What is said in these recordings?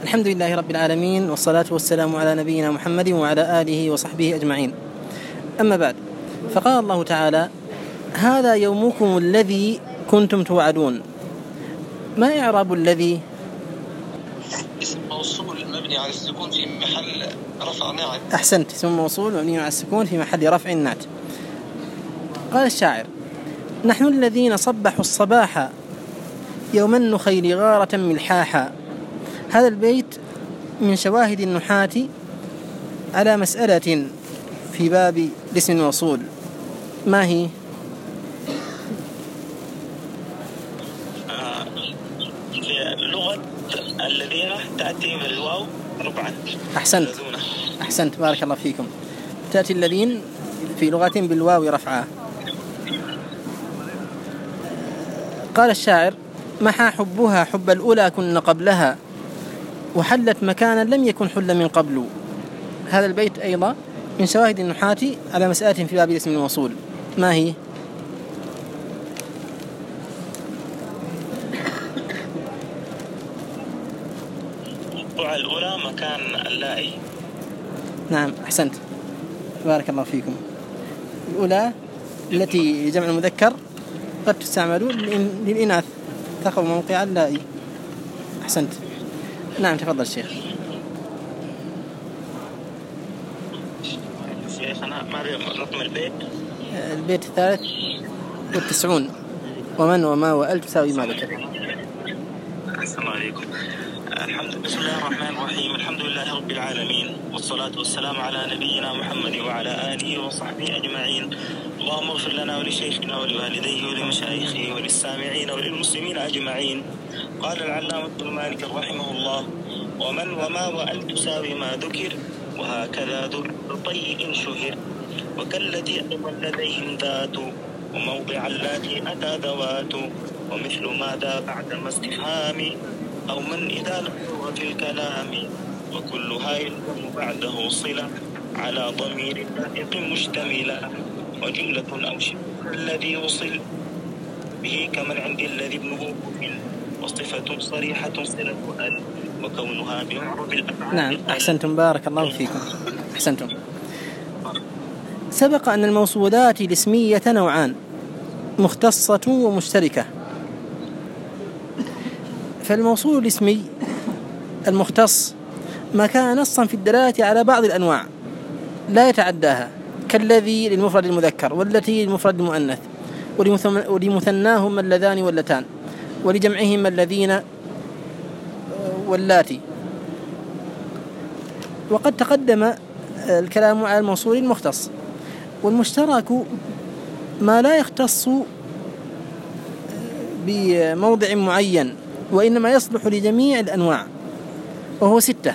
الحمد لله رب العالمين، والصلاة والسلام على نبينا محمد وعلى آله وصحبه أجمعين. أما بعد، فقال الله تعالى: هذا يومكم الذي كنتم توعدون. ما إعراب الذي؟ اسم موصول مبني على السكون في محل رفع نعت. أحسنت، اسم موصول مبني على السكون في محل رفع نعت. قال الشاعر: نحن الذين صبحوا الصباح يوم النخيل غارة ملحاحا. هذا البيت من شواهد النحاة على مسألة في باب الاسم الموصول. ما هي؟ في اللغة الذين تأتي من الواو ربعا. أحسنت بارك الله فيكم. تأتي الذين في لغة بالواو رفعا. قال الشاعر: محى حبها حب الأولى كن قبلها، وحلت مكانا لم يكن حل من قبل. هذا البيت أيضا من شواهد النحاة على مسألة في باب الاسم الموصول. ما هي؟ الأولى مكان اللائي. نعم أحسنت بارك الله فيكم. الأولى التي جمع المذكر قد تستعمل للإناث، تقع موقع اللائي. أحسنت. نعم تفضل الشيخ. شيخنا ما رقم البيت؟ البيت 93. ومن وما وأل تساوي ما ذكر. السلام عليكم. بسم الله الرحمن الرحيم. الحمد لله رب العالمين، والصلاة والسلام على نبينا محمد وعلى آله وصحبه أجمعين. اللهم اغفر لنا ولشيخنا ولوالديه ولمشايخه وللسامعين وللمسلمين أجمعين. قال العلامة ابن مالك رحمه الله: ومن وما وأل تساوي ما ذكر، وهكذا ذر طيء شهر، وكالذي أيضا لديهم ذات، وموضع اللاتي أتى ذوات، ومثل ماذا بعد ما استفهام، أو من إذا لم في الكلام، وكلها يلزم بعده صلة على ضمير لائق مشتملة، وجملة أو شبه الذي وصل به كمن عند الذي ابنه كفل، وصفة صريحة صلة أل، وكونها بعرب الأفعال. نعم أحسنتم بارك الله فيكم. أحسنتم. سبق أن الموصولات الاسمية نوعان: مختصة ومشتركة. فالموصول الاسمي المختص ما كان نصا في الدلالة على بعض الأنواع لا يتعداها، كالذي للمفرد المذكر، والتي للمفرد المؤنث، ولمثناهما اللذان واللتان، ولجمعهما الذين واللاتي. وقد تقدم الكلام على الموصول المختص. والمشترك ما لا يختص بموضع معين، وإنما يصلح لجميع الأنواع، وهو 6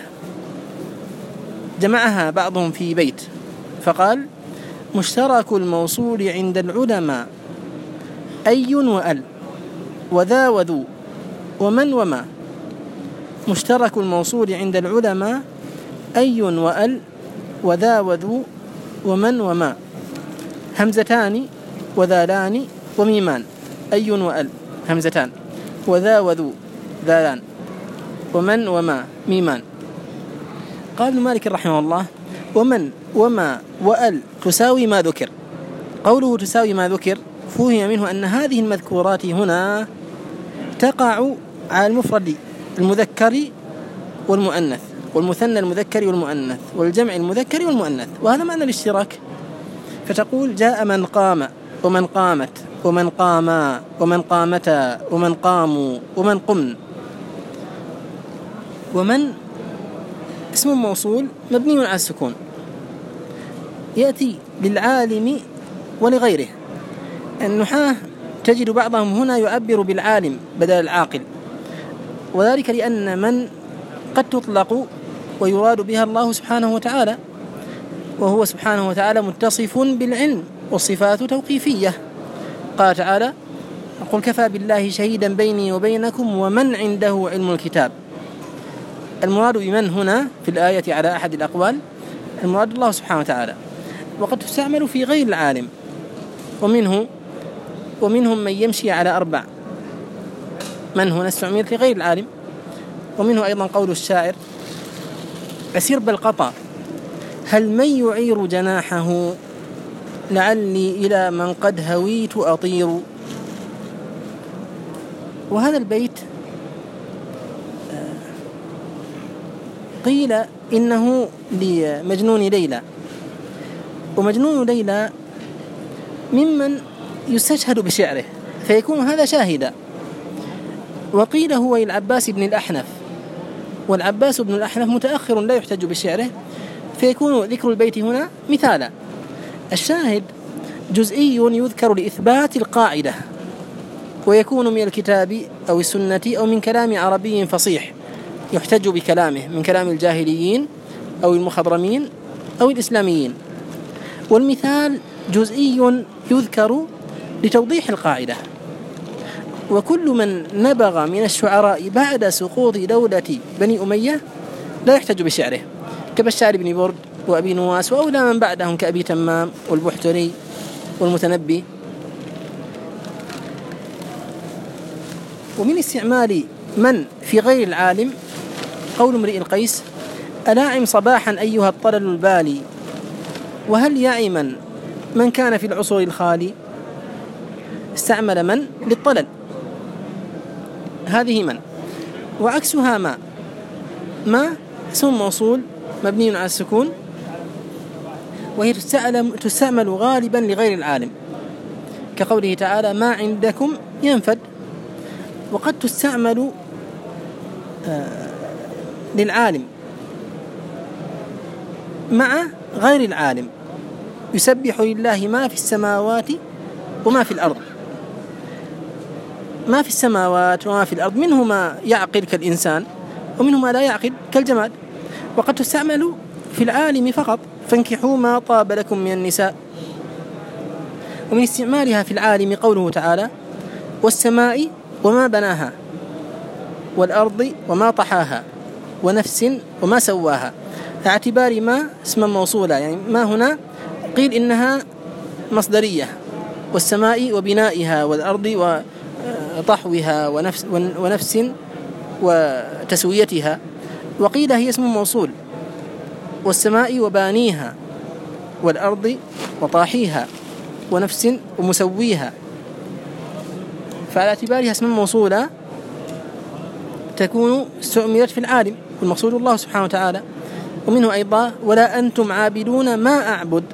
جمعها بعضهم في بيت فقال: مشترك الموصول عند العلماء أي وأل، وذا وذو، ومن وما. مشترك الموصول عند العلماء أي وأل، وذا وذو، ومن وما. همزتان وذالان وميمان. أي وأل همزتان، وذا وذو ذالان، ومن وما ميمان. قال ابن مالك رحمه الله: ومن وما وأل تساوي ما ذكر. قوله تساوي ما ذكر فهم منه أن هذه المذكورات هنا تقع على المفرد المذكر والمؤنث، والمثنى المذكر والمؤنث، والجمع المذكر والمؤنث، وهذا معنى الاشتراك. فتقول: جاء من قام، ومن قامت، ومن قاما، ومن قامتا، ومن قاموا، ومن قمن. ومن اسم موصول مبني على السكون، يأتي للعالم ولغيره. النحاة تجد بعضهم هنا يعبر بالعالم بدل العاقل، وذلك لأن من قد تطلق ويراد بها الله سبحانه وتعالى، وهو سبحانه وتعالى متصف بالعلم، والصفات توقيفية. قال تعالى: قل كفى بالله شهيدا بيني وبينكم ومن عنده علم الكتاب. المراد بمن هنا في الآية على أحد الأقوال المراد الله سبحانه وتعالى، وقد تستعمل في غير العالم. ومنهم من يمشي على 4. من هنا استعملت لغير العالم، ومنه أيضا قول الشاعر: أسير بالقطا هل من يعير جناحه، لعلي إلى من قد هويت أطير. وهذا البيت قيل إنه لمجنون ليلى، ومجنون ليلى ممن يستشهد بشعره فيكون هذا شاهدا. وقيل هو العباس بن الأحنف، والعباس بن الأحنف متأخر لا يحتج بشعره، فيكون ذكر البيت هنا مثالا. الشاهد جزئي يذكر لإثبات القاعدة، ويكون من الكتاب أو السنة أو من كلام عربي فصيح يحتج بكلامه، من كلام الجاهليين أو المخضرمين أو الإسلاميين. والمثال جزئي يذكر لتوضيح القاعدة. وكل من نبغ من الشعراء بعد سقوط دولة بني أمية لا يحتج بشعره، كبشار بن برد وأبي نواس وأولى من بعدهم كأبي تمام والبحتري والمتنبي. ومن استعمال من في غير العالم قول امرئ القيس: ألاعم صباحا أيها الطلل البالي، وهل يعما من كان في العصر الخالي. استعمل من للطلل، هذه من. وعكسها ما اسم موصول مبني على السكون، وهي تستعمل غالبا لغير العالم، كقوله تعالى: ما عندكم ينفد. وقد تستعمل للعالم مع غير العالم: يسبح لله ما في السماوات وما في الأرض. ما في السماوات وما في الأرض منه ما يعقل كالإنسان، ومنه ما لا يعقل كالجماد. وقد تستعمل في العالم فقط: فانكحوا ما طاب لكم من النساء. ومن استعمالها في العالم قوله تعالى: والسماء وما بناها، والأرض وما طحاها، ونفس وما سواها، اعتبار ما اسما موصولا. يعني ما هنا قيل إنها مصدرية: والسماء وبنائها، والأرض وطحوها، ونفس وتسويتها. وقيل هي اسم موصول: والسماء وبانيها، والأرض وطاحيها، ونفس ومسويها. فعلى اعتبارها اسم موصولة تكون استعملت في العالم، والمقصود الله سبحانه وتعالى. ومنه أيضا: ولا أنتم عابدون ما أعبد،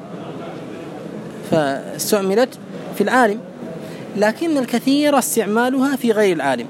فاستعملت في العالم، لكن الكثير استعمالها في غير العالم.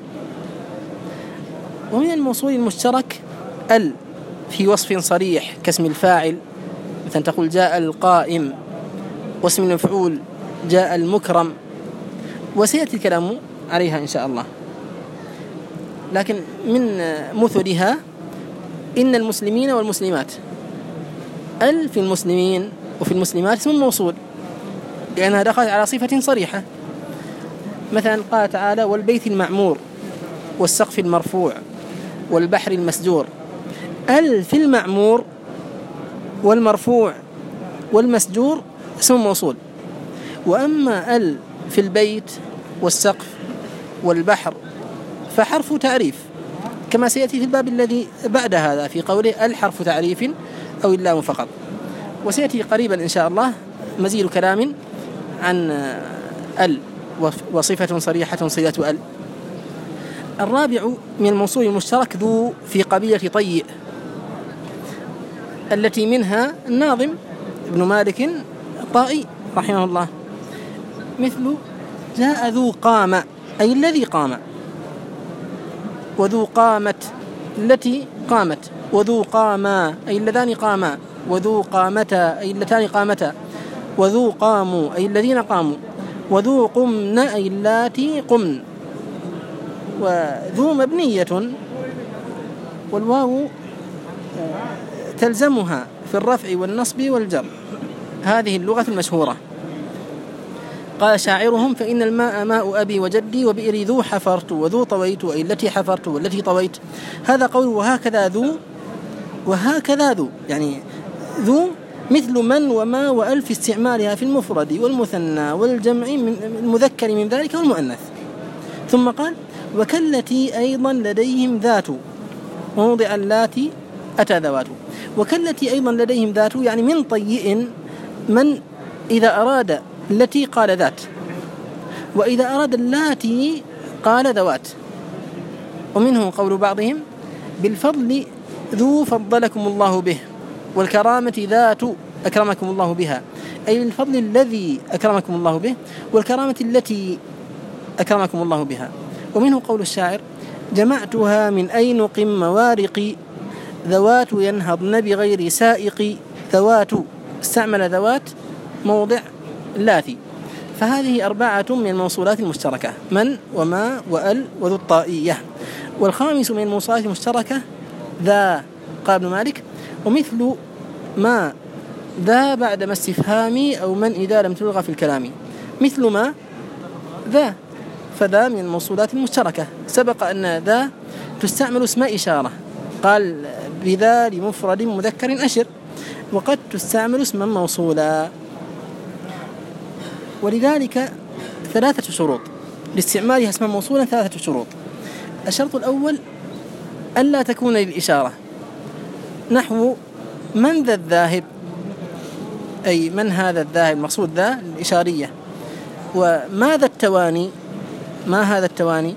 ومن الموصول المشترك ال في وصف صريح كاسم الفاعل، مثلا تقول: جاء القائم، واسم المفعول: جاء المكرم. وسيأتي الكلام عليها إن شاء الله. لكن من مثلها: إن المسلمين والمسلمات. ال في المسلمين وفي المسلمات اسم موصول، لأنها دخلت على صفة صريحة. مثلا قال تعالى: والبيت المعمور، والسقف المرفوع، والبحر المسجور. ال في المعمور والمرفوع والمسجور اسم موصول. وأما ال في البيت والسقف والبحر فحرف تعريف، كما سيأتي في الباب الذي بعد هذا في قوله: الحرف تعريف أو اللام فقط. وسيأتي قريبا إن شاء الله مزيد كلام عن ال وصفة صريحة صلة ال. الرابع من الموصول المشترك ذو في قبيلة طيء، التي منها الناظم ابن مالك الطائي رحمه الله، مثل: جاء ذو قام أي الذي قام، وذو قامت التي قامت، وذو قاما أي اللذان قاما، وذو قامتا أي اللتان قامتا، وذو قاموا أي الذين قاموا، وذو قمن أي اللاتي قمن. وذو مبنية، والواو تلزمها في الرفع والنصب والجر. هذه اللغة المشهورة. قال شاعرهم: فإن الماء ماء أبي وجدي، وبئري ذو حفرت، وذو طويت أي التي حفرت والتي طويت. هذا قول وهكذا ذو وهكذا ذو، يعني ذو مثل من وما وألف استعمالها في المفرد والمثنى والجمع من المذكر من ذلك والمؤنث. ثم قال: وكالتي أيضا لديهم ذات، وموضع اللاتي أتى ذوات. وكالتي أيضا لديهم ذات، يعني من طيء من إذا أراد التي قال ذات، وإذا أراد اللاتي قال ذوات. ومنه قول بعضهم بالفضل ذو فضلكم الله به، والكرامة ذات أكرمكم الله بها، أي الفضل الذي أكرمكم الله به، والكرامة التي أكرمكم الله بها. ومنه قول الشاعر جمعتها من أينق موارق، ذوات ينهضن بغير سائق. ذوات استعمل ذوات موضع اللاتي. فهذه 4 من الموصولات المشتركة: من وما وأل وذو الطائية. والخامس من الموصولات المشتركة ذا، قال ابن مالك: ومثل ما ذا بعد ما استفهامي أو من إذا لم تلغى في الكلام. مثل ما ذا، فذا من الموصولات المشتركة. سبق أن ذا تستعمل اسم إشارة، قال بذا لمفرد مذكر أشر، وقد تستعمل اسما موصولا. ولذلك 3 شروط لاستعمالها اسما موصولا، 3 شروط. الشرط الأول ألا تكون للإشارة، نحو من ذا الذاهب، أي من هذا الذاهب، المقصود ذا الإشارية. وماذا التواني، ما هذا التواني،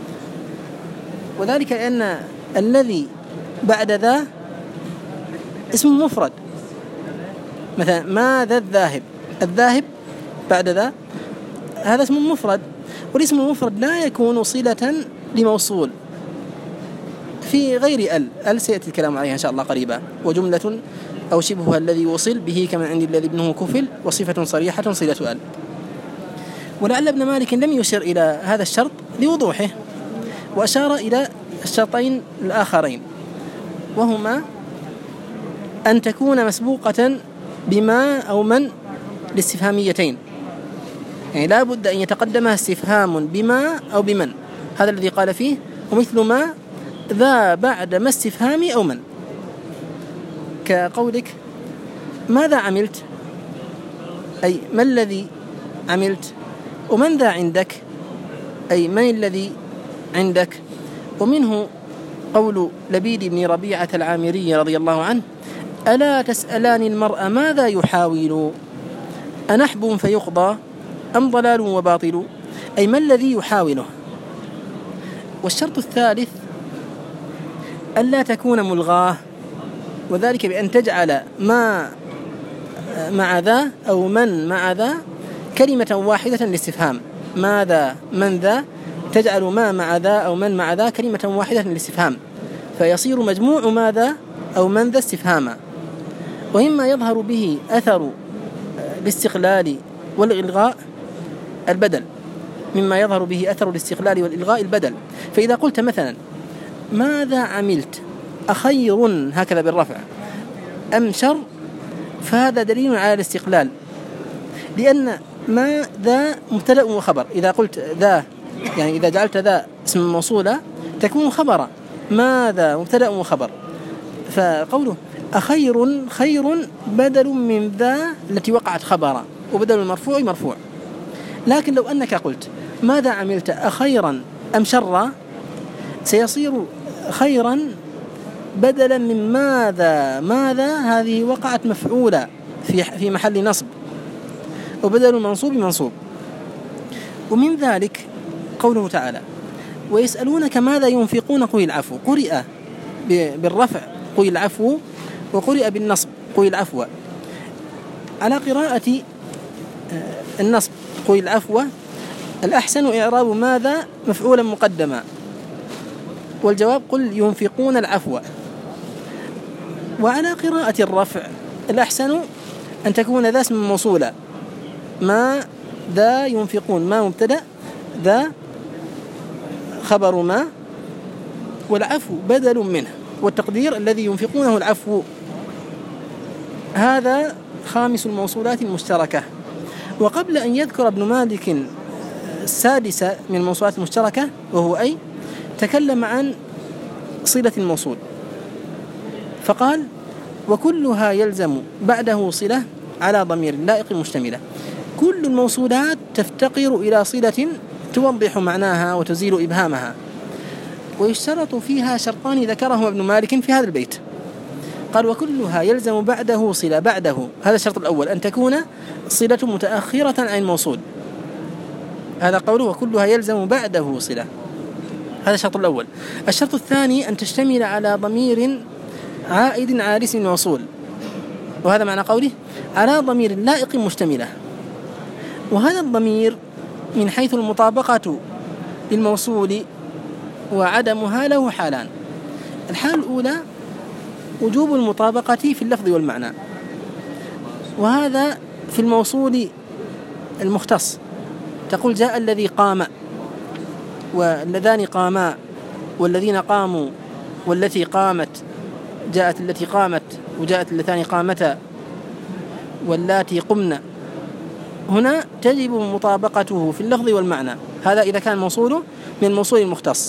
وذلك لأن الذي بعد ذا اسم مفرد. مثلا ماذا الذاهب، الذاهب بعد ذا هذا اسم مفرد، والاسم المفرد لا يكون صلة لموصول في غير ال سيأتي الكلام عليها إن شاء الله قريبا. وجملة أو شبهها الذي وصل به كمن عند الذي ابنه كفل، وصفة صريحة صلة ال. ولعل ابن مالك لم يشر إلى هذا الشرط لوضوحه، وأشار إلى الشرطين الآخرين، وهما أن تكون مسبوقة بما أو من الاستفهاميتين، يعني لا بد أن يتقدمها استفهام بما أو بمن، هذا الذي قال فيه ومثل ما ذا بعد ما استفهامي أو من، كقولك ماذا عملت، أي ما الذي عملت، ومن ذا عندك، أي من الذي عندك. ومنه قول لبيد بن ربيعة العامري رضي الله عنه ألا تسألان المرء ماذا يحاول، أنحب فيقضى أم ضلال وباطل، أي ما الذي يحاوله. والشرط الثالث ألا تكون ملغاه، وذلك بأن تجعل ما مع ذا أو من مع ذا كلمة واحدة للاستفهام. ماذا من ذا، تجعل ما مع ذا أو من مع ذا كلمة واحدة للاستفهام، فيصير مجموع ماذا أو من ذا استفهاما. ومما يظهر به أثر الاستقلال والإلغاء البدل، مما يظهر به أثر الاستقلال والإلغاء البدل. فإذا قلت مثلا ماذا عملت أخير هكذا بالرفع أم شر، فهذا دليل على الاستقلال، لأن ما ذا مبتدأ وخبر. إذا قلت ذا، يعني إذا جعلت ذا اسم موصولة تكون خبرا، ماذا مبتدأ وخبر. فقوله أخير خير بدل من ذا التي وقعت خبرا، وبدل المرفوع مرفوع. لكن لو أنك قلت ماذا عملت أخيرا أم شرا، سيصير خيرا بدلا من ماذا. ماذا هذه وقعت مفعولة في محل نصب، وبدل المنصوب منصوب. ومن ذلك قوله تعالى ويسألونك ماذا ينفقون قل العفو، قرئ بالرفع قل العفو، وقرئ بالنصب قل العفو. على قراءة النصب قل العفو الأحسن إعراب ماذا مفعولا مقدما، والجواب قل ينفقون العفو. وعلى قراءة الرفع الأحسن أن تكون ذا اسم موصولا، ما ذا ينفقون، ما مبتدأ، ذا خبر ما، والعفو بدل منه، والتقدير الذي ينفقونه العفو. هذا خامس الموصولات المشتركة. وقبل أن يذكر ابن مالك السادس من الموصولات المشتركة وهو أي، تكلم عن صلة الموصول فقال وكلها يلزم بعده صلة على ضمير لائق مشتملة. كل الموصولات تفتقر إلى صلة توضح معناها وتزيل إبهامها. ويشترط فيها شرطان ذكرهما ابن مالك في هذا البيت. قال وكلها يلزم بعده صلة. بعده هذا الشرط الأول، أن تكون صلة متأخرة عن الموصول. هذا قوله وكلها يلزم بعده صلة، هذا الشرط الأول. الشرط الثاني أن تشتمل على ضمير عائد على اسم الموصول، وهذا معنى قوله على ضمير لائق مشتملة. وهذا الضمير من حيث المطابقة للموصول وعدمها له حالان. الحال الأولى وجوب المطابقة في اللفظ والمعنى، وهذا في الموصول المختص. تقول جاء الذي قام، واللذان قاما، والذين قاموا، والتي قامت، جاءت التي قامت، وجاءت اللتان قامتا، واللاتي قمنا. هنا تجب مطابقته في اللفظ والمعنى، هذا إذا كان موصوله من الموصول المختص.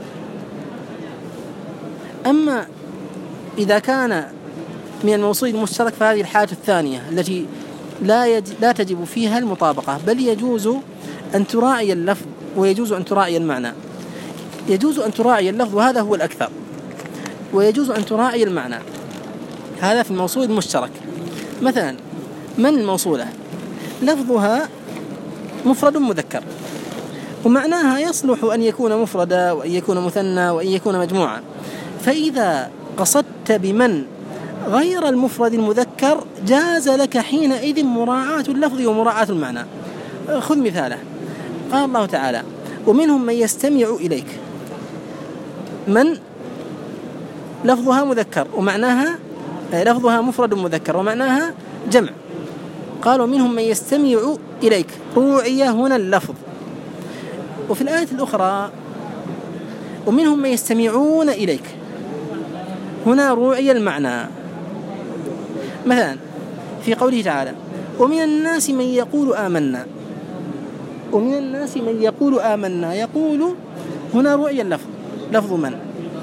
أما إذا كان من الموصول المشترك فهذه الحالة الثانية التي لا تجب فيها المطابقة، بل يجوز أن تراعي اللفظ ويجوز أن تراعي المعنى. يجوز أن تراعي اللفظ وهذا هو الأكثر، ويجوز أن تراعي المعنى، هذا في الموصول المشترك. مثلا من الموصولة لفظها مفرد مذكر، ومعناها يصلح أن يكون مفردا وأن يكون مثنى وأن يكون مجموعا. فإذا قصدت بمن غير المفرد المذكر جاز لك حينئذ مراعاة اللفظ ومراعاة المعنى. خذ مثاله، قال الله تعالى ومنهم من يستمع إليك. من لفظها مذكر ومعناها لفظها مفرد مذكر ومعناها جمع، قالوا منهم من يستمع إليك، روعي هنا اللفظ. وفي الآية الأخرى ومنهم من يستمعون إليك، هنا روعي المعنى. مثلا في قوله تعالى ومن الناس من يقول آمنا، ومن الناس من يقول آمنا، يقول هنا روعي اللفظ، لفظ من.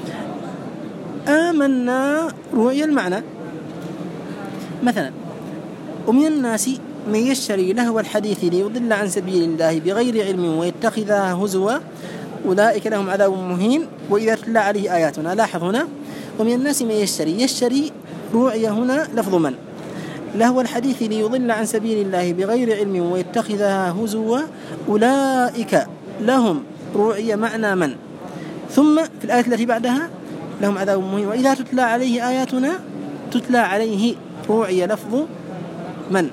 آمنا روعي المعنى. مثلا ومن الناس من يشتري لهو الحديث ليضل عن سبيل الله بغير علم ويتخذها هزوا أولئك لهم عذاب مهين وإذا تتلى عليه آياتنا. لاحظ هنا ومن الناس من يشتري روعي هنا لفظ من، لهو الحديث ليضل عن سبيل الله بغير علم ويتخذها هزوا أولئك لهم روعي معنى من. ثم في الآية التي بعدها لهم عذاب مهين وإذا تتلى عليه آياتنا تتلى عليه روعي لفظ من.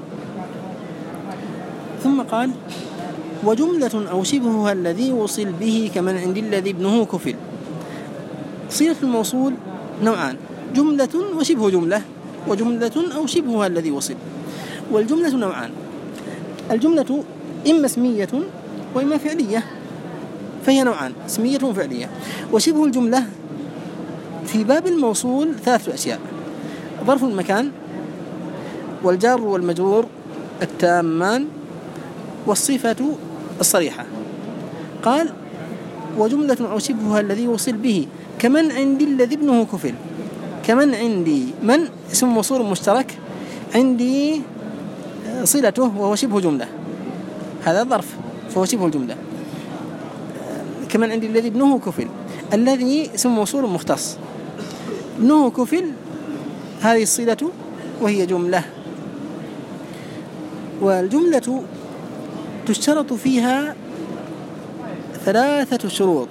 ثم قال وجملة أو شبهها الذي وصل به كمن عند الذي ابنه كفل. صيغة الموصول نوعان، جملة وشبه جملة، وجملة أو شبهها الذي وصل. والجملة نوعان، الجملة إما اسمية وإما فعلية، فهي نوعان، اسمية وفعلية. وشبه الجملة في باب الموصول ثلاثة أشياء: ظرف المكان، والجار والمجرور التامان، والصفة الصريحة. قال وجملة أو شبهها الذي وصل به كمن عندي الذي ابنه كفل. كمن عندي، من اسم موصول مشترك، عندي صلته وهو شبه جملة، هذا ظرف فهو شبه الجملة. كمن عندي الذي ابنه كفل، الذي اسم موصول مختص، ابنه كفل هذه الصلة وهي جملة. والجملة تشترط فيها ثلاثة شروط.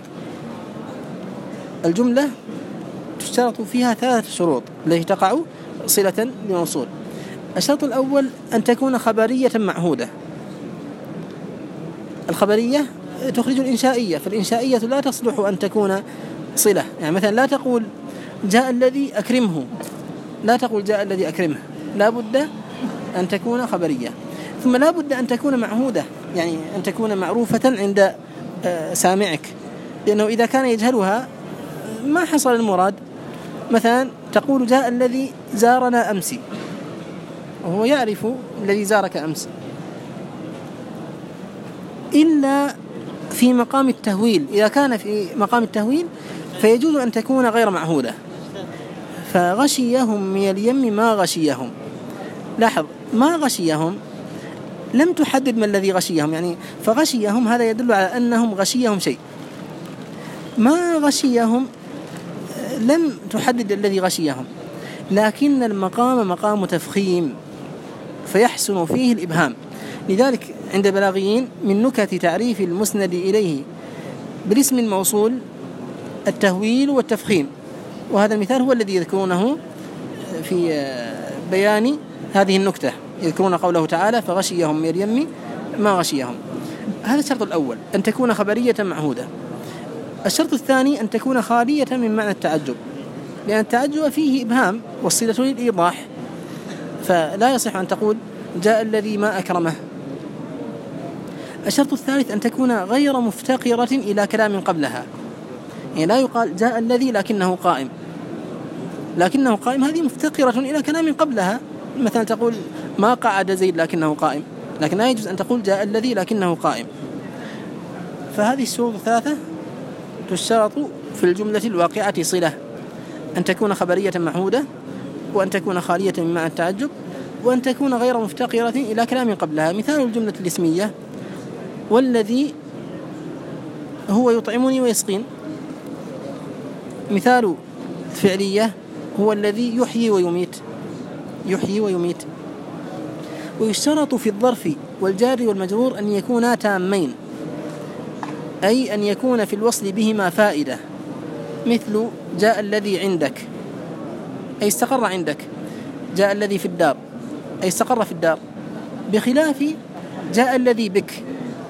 الجملة تشترط فيها ثلاثة شروط التي تقع صلة لموصول. الشرط الأول أن تكون خبرية معهودة. الخبرية تخرج الإنشائية، فالإنشائية لا تصلح أن تكون صلة. يعني مثلا لا تقول جاء الذي أكرمه، لا تقول جاء الذي أكرمه، لا بد أن تكون خبرية. ثم لا بد أن تكون معهودة، يعني أن تكون معروفة عند سامعك، لأنه إذا كان يجهلها ما حصل المراد. مثلا تقول جاء الذي زارنا أمس، وهو يعرف الذي زارك أمس، إلا في مقام التهويل. إذا كان في مقام التهويل فيجوز أن تكون غير معهودة. فغشيهم من اليم ما غشيهم. لاحظ ما غشيهم لم تحدد ما الذي غشيهم، يعني فغشيهم هذا يدل على أنهم غشيهم شيء. ما غشيهم لم تحدد الذي غشيهم، لكن المقام مقام تفخيم فيحسن فيه الإبهام. لذلك عند البلاغيين من نكت تعريف المسند إليه بالاسم الموصول التهويل والتفخيم، وهذا المثال هو الذي يذكرونه في بيان هذه النكتة، يذكرون قوله تعالى فغشيهم من اليم ما غشيهم. هذا الشرط الأول، أن تكون خبرية معهودة. الشرط الثاني أن تكون خالية من معنى التعجب، لأن التعجب فيه إبهام والصلة للإيضاح، فلا يصح أن تقول جاء الذي ما أكرمه. الشرط الثالث أن تكون غير مفتقرة إلى كلام قبلها، يعني لا يقال جاء الذي لكنه قائم، هذه مفتقرة إلى كلام قبلها. مثلا تقول ما قعد زيد لكنه قائم، لكن لا يجوز أن تقول جاء الذي لكنه قائم. فهذه الشروط الثلاثة تشترط في الجملة الواقعة صلة، أن تكون خبرية معهودة، وأن تكون خالية من معنى التعجب، وأن تكون غير مفتقرة إلى كلام قبلها. مثال الجملة الاسمية والذي هو يطعمني ويسقين. مثال الفعلية هو الذي يحيي ويميت. ويشترط في الظرف والجار والمجرور أن يكونا تامين، أي أن يكون في الوصل بهما فائدة، مثل جاء الذي عندك أي استقر عندك، جاء الذي في الدار أي استقر في الدار، بخلاف جاء الذي بك،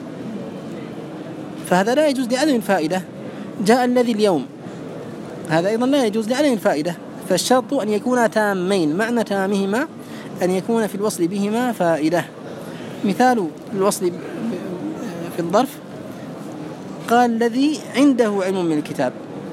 فهذا لا يجوز لعدم الفائدة. جاء الذي اليوم، هذا أيضا لا يجوز لعدم الفائدة. فالشرط أن يكونا تامين، معنى تامهما أن يكون في الوصل بهما فائدة. مثال الوصل في الظرف قال الذي عنده علم من الكتاب.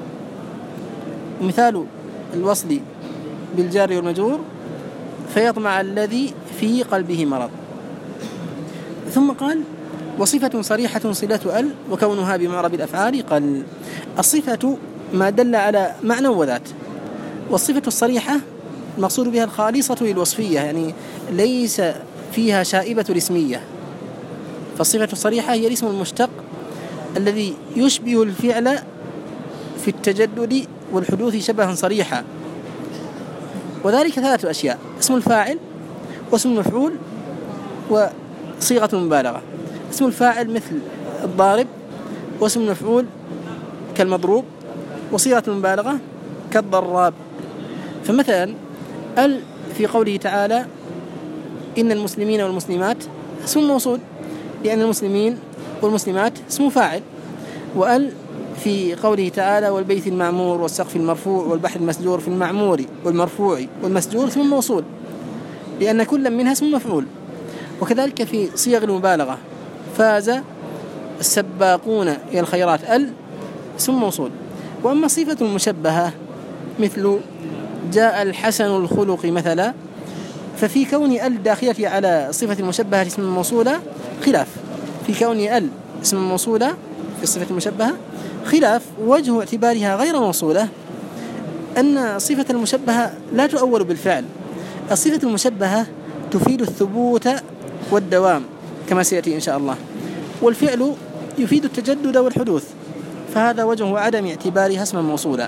مثال الوصل بالجار والمجرور فيطمع الذي في قلبه مرض. ثم قال وصفة صريحة صلة ال وكونها بمعرب الأفعال. قال الصفة ما دل على معنى وذات، والصفة الصريحة المقصود بها الخالصة للوصفية، يعني ليس فيها شائبة الاسمية. فالصفة الصريحة هي الاسم المشتق الذي يشبه الفعل في التجدد والحدوث شبها صريحا، وذلك ثلاثة أشياء: اسم الفاعل واسم المفعول وصيغة المبالغة. اسم الفاعل مثل الضارب، واسم المفعول كالمضروب، وصيغة المبالغة كالضراب. فمثلا ال في قوله تعالى إن المسلمين والمسلمات اسم موصول، لأن المسلمين والمسلمات اسم فاعل. وال في قوله تعالى والبيت المعمور والسقف المرفوع والبحر المسجور في المعمور والمرفوع والمسجور اسم موصول، لأن كل منها اسم مفعول. وكذلك في صيغ المبالغة فاز السباقون إلى الخيرات ال اسم موصول. وأما صفة المشبهة مثل جاء الحسن الخلق مثلا، ففي كون ال داخلة على صفة المشبهة اسم موصولة خلاف، في كون ال اسم موصولة في الصفة المشبهة خلاف. وجه اعتبارها غير موصولة أن صفة المشبهة لا تؤول بالفعل. الصفة المشبهة تفيد الثبوت والدوام كما سيأتي إن شاء الله، والفعل يفيد التجدد والحدوث، فهذا وجه عدم اعتبارها اسما موصولا.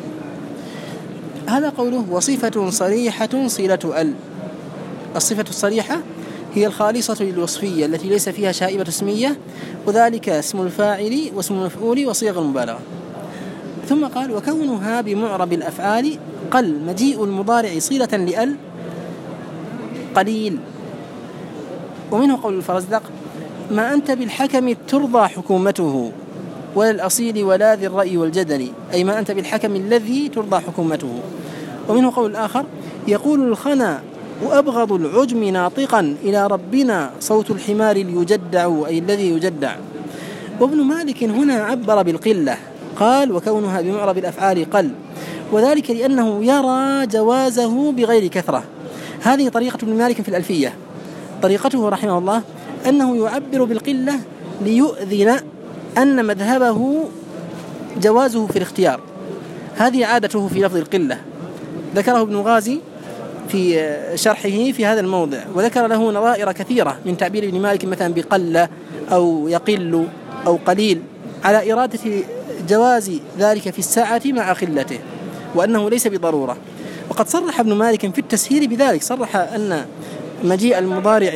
هذا قوله وصفة صريحة صلة ال. الصفة الصريحة هي الخالصة للوصفية التي ليس فيها شائبة اسمية، وذلك اسم الفاعل واسم المفعول وصيغ المبالغة. ثم قال وكونها بمعرب الأفعال قل مجيء المضارع صلة لأل قليل. ومنه قول الفرزدق ما أنت بالحكم ترضى حكومته ولا الأصيل ولا ذي الرأي والجدل، أي ما أنت بالحكم الذي ترضى حكومته. ومنه قول الآخر يقول الخنا وأبغض العجم ناطقا إلى ربنا صوت الحمار ليجدع، أي الذي يجدع. وابن مالك هنا عبر بالقلة، قال وكونها بمعرب الأفعال قل، وذلك لأنه يرى جوازه بغير كثرة. هذه طريقة ابن مالك في الألفية. طريقته رحمه الله أنه يعبر بالقلة ليؤذن أن مذهبه جوازه في الاختيار، هذه عادته في لفظ القلة. ذكره ابن غازي في شرحه في هذا الموضع، وذكر له نظائر كثيرة من تعبير ابن مالك مثلا بقلة أو يقل أو قليل على إرادة جواز ذلك في الساعة مع قلته، وأنه ليس بضرورة. وقد صرح ابن مالك في التسهيل بذلك، صرح أن مجيء المضارع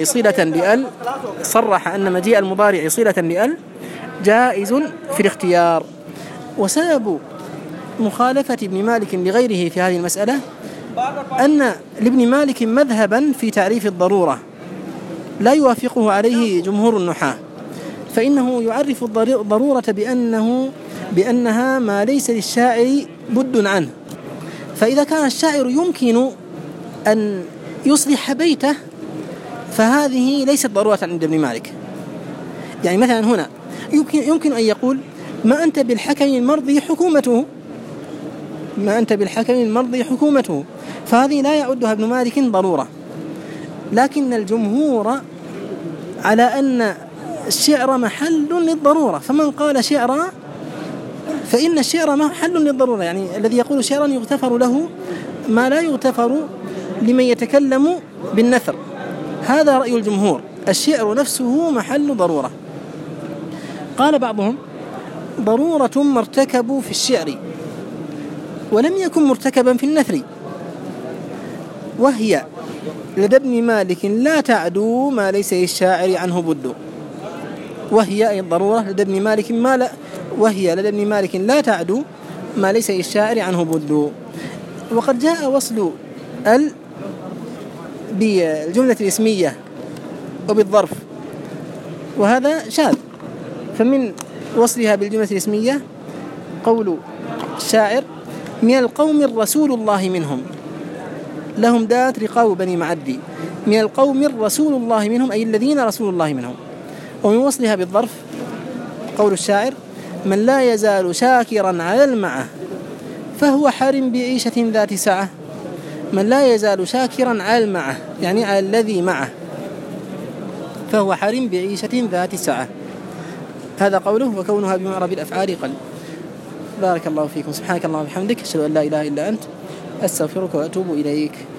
صلة لأل جائز في الاختيار. وسبب مخالفة ابن مالك لغيره في هذه المسألة أن لابن مالك مذهبا في تعريف الضرورة لا يوافقه عليه جمهور النحاة، فإنه يعرف الضرورة بأنها ما ليس للشاعر بد عنه. فإذا كان الشاعر يمكن أن يصلح بيته فهذه ليست ضرورة عند ابن مالك. يعني مثلا هنا يمكن أن يقول ما أنت بالحكم المرضي حكومته، فهذه لا يعدها ابن مالك ضرورة. لكن الجمهور على أن الشعر محل للضرورة، فمن قال شعرا فإن الشعر محل للضرورة، يعني الذي يقول شعرا يغتفر له ما لا يغتفر لمن يتكلم بالنثر. هذا رأي الجمهور، الشعر نفسه محل ضرورة. قال بعضهم ضرورة مرتكب في الشعر ولم يكن مرتكبا في النثر، وهي لدى ابن مالك لا تعدو ما ليس للشاعر عنه بد. وهي أي الضرورة لدى ابن مالك لا تعدو ما ليس للشاعر عنه بد. وقد جاء وصل ال بالجملة الاسمية وبالظرف، وهذا شاذ. فمن وصلها بالجملة الاسمية قول الشاعر من القوم رسول الله منهم لهم دات رقاب بني معدي، من القوم رسول الله منهم أي الذين رسول الله منهم. ومن وصلها بالظرف قول الشاعر من لا يزال شاكرا على المعه فهو حرم بعيشة ذات سعة. من لا يزال شاكرا على المعه يعني على الذي معه، فهو حرم بعيشة ذات سعة. هذا قوله وكونها بمعرب الأفعال قل. بارك الله فيكم، سبحانك اللهم وبحمدك، أشهد أن لا إله إلا أنت، أستغفرك وأتوب إليك.